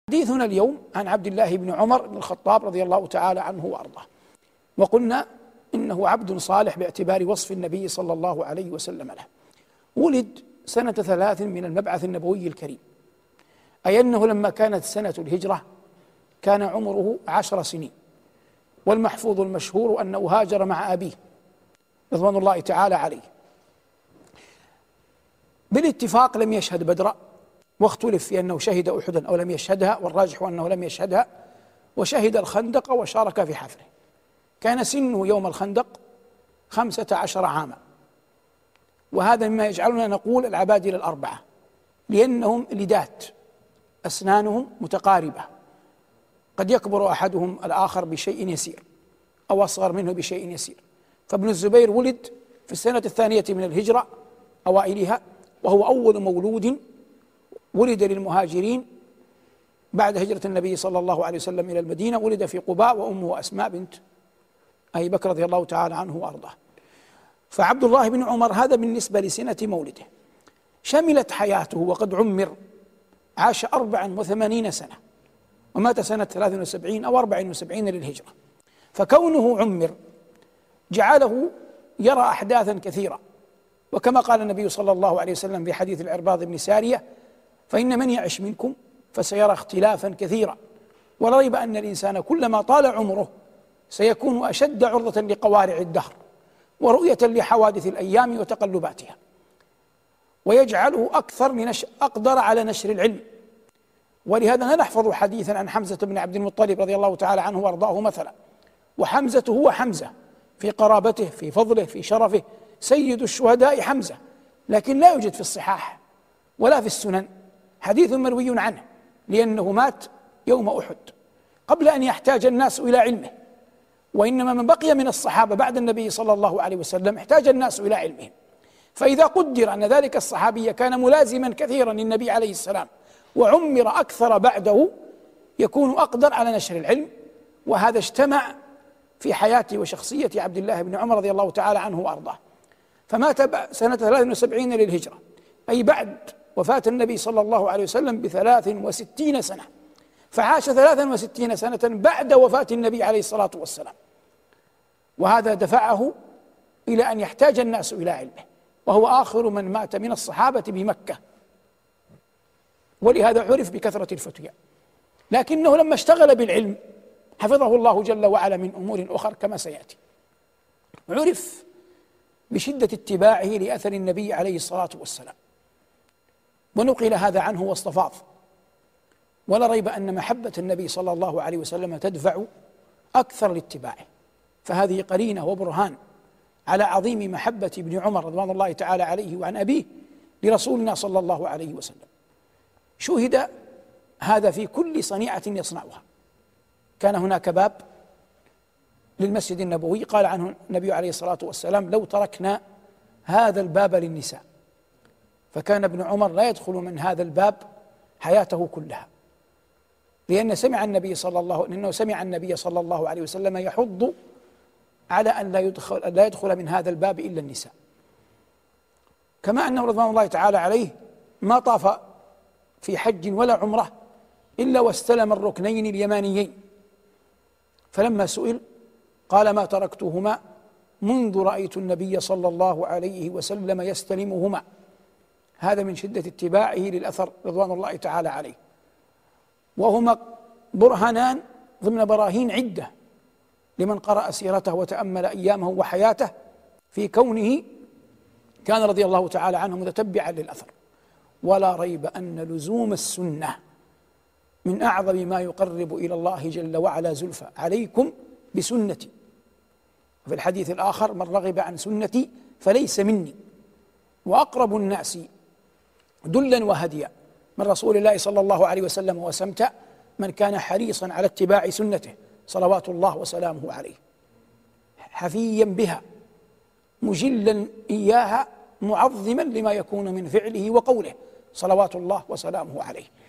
حديثنا اليوم عن عبد الله بن عمر بن الخطاب رضي الله تعالى عنه وأرضاه. وقلنا إنه عبد صالح باعتبار وصف النبي صلى الله عليه وسلم له. ولد سنة 3 من المبعث النبوي الكريم، أي أنه لما كانت سنة الهجرة كان عمره 10 سنين، والمحفوظ المشهور أنه هاجر مع أبيه رضوان الله تعالى عليه. بالاتفاق لم يشهد بدرا، واختلف في أنه شهد أحدا أو لم يشهدها، والراجح أنه لم يشهدها، وشهد الخندق وشارك في حفره. كان سنه يوم الخندق 15 عاما، وهذا مما يجعلنا نقول العبادلة الأربعة، لأنهم لدات أسنانهم متقاربة، قد يكبر أحدهم الآخر بشيء يسير أو أصغر منه بشيء يسير. فابن الزبير ولد في السنة 2 من الهجرة أوائلها، وهو أول مولود ولد للمهاجرين بعد هجرة النبي صلى الله عليه وسلم إلى المدينة. ولد في قباء، وأمه أسماء بنت أبي بكر رضي الله تعالى عنه وأرضاه. فعبد الله بن عمر هذا بالنسبة لسنة مولده. شملت حياته وقد عمر، عاش 84 سنة، ومات سنة 73 أو 74 للهجرة. فكونه عمر جعله يرى أحداثا كثيرة، وكما قال النبي صلى الله عليه وسلم في حديث العرباض بن سارية: فإن من يعش منكم فسيرى اختلافا كثيرا، ولا ريب أن الإنسان كلما طال عمره سيكون أشد عرضة لقوارع الدهر ورؤية لحوادث الأيام وتقلباتها، ويجعله أقدر على نشر العلم. ولهذا لا نحفظ حديثا عن حمزة بن عبد المطلب رضي الله تعالى عنه وارضاه مثلا، وحمزة هو حمزة في قرابته، في فضله، في شرفه، سيد الشهداء حمزة، لكن لا يوجد في الصحاح ولا في السنن حديث مروي عنه، لأنه مات يوم أحد قبل أن يحتاج الناس إلى علمه. وإنما من بقي من الصحابة بعد النبي صلى الله عليه وسلم احتاج الناس إلى علمهم. فإذا قدر أن ذلك الصحابي كان ملازما كثيرا للنبي عليه السلام وعمر أكثر بعده، يكون أقدر على نشر العلم. وهذا اجتمع في حياته وشخصية عبد الله بن عمر رضي الله تعالى عنه وأرضاه. فمات سنة 73 للهجرة، أي بعد وفاة النبي صلى الله عليه وسلم ب63 سنة، فعاش 63 سنة بعد وفاة النبي عليه الصلاة والسلام. وهذا دفعه إلى أن يحتاج الناس إلى علمه، وهو آخر من مات من الصحابة بمكة، ولهذا عرف بكثرة الفتيا. لكنه لما اشتغل بالعلم حفظه الله جل وعلا من أمور أخرى كما سيأتي. عرف بشدة اتباعه لأثر النبي عليه الصلاة والسلام، ونقل هذا عنه واستفاض. ولا ريب أن محبة النبي صلى الله عليه وسلم تدفع أكثر لاتباعه، فهذه قرينة وبرهان على عظيم محبة ابن عمر رضوان الله تعالى عليه وعن أبيه لرسولنا صلى الله عليه وسلم. شوهد هذا في كل صنيعة يصنعها. كان هناك باب للمسجد النبوي قال عنه النبي عليه الصلاة والسلام: لو تركنا هذا الباب للنساء. فكان ابن عمر لا يدخل من هذا الباب حياته كلها، لأنه سمع النبي صلى الله عليه وسلم يحض على أن لا يدخل من هذا الباب إلا النساء. كما أنه رضوان الله تعالى عليه ما طاف في حج ولا عمرة إلا واستلم الركنين اليمانيين، فلما سئل قال: ما تركتهما منذ رأيت النبي صلى الله عليه وسلم يستلمهما. هذا من شدة اتباعه للأثر رضوان الله تعالى عليه. وهما برهانان ضمن براهين عدة لمن قرأ سيرته وتأمل أيامه وحياته في كونه كان رضي الله تعالى عنه متتبعا للأثر. ولا ريب أن لزوم السنة من أعظم ما يقرب إلى الله جل وعلا زلفى. عليكم بسنتي. وفي الحديث الآخر: من رغب عن سنتي فليس مني. وأقرب الناس دلا وهديا من رسول الله صلى الله عليه وسلم وسمتا من كان حريصا على اتباع سنته صلوات الله وسلامه عليه، حفيا بها، مجلا إياها، معظما لما يكون من فعله وقوله صلوات الله وسلامه عليه.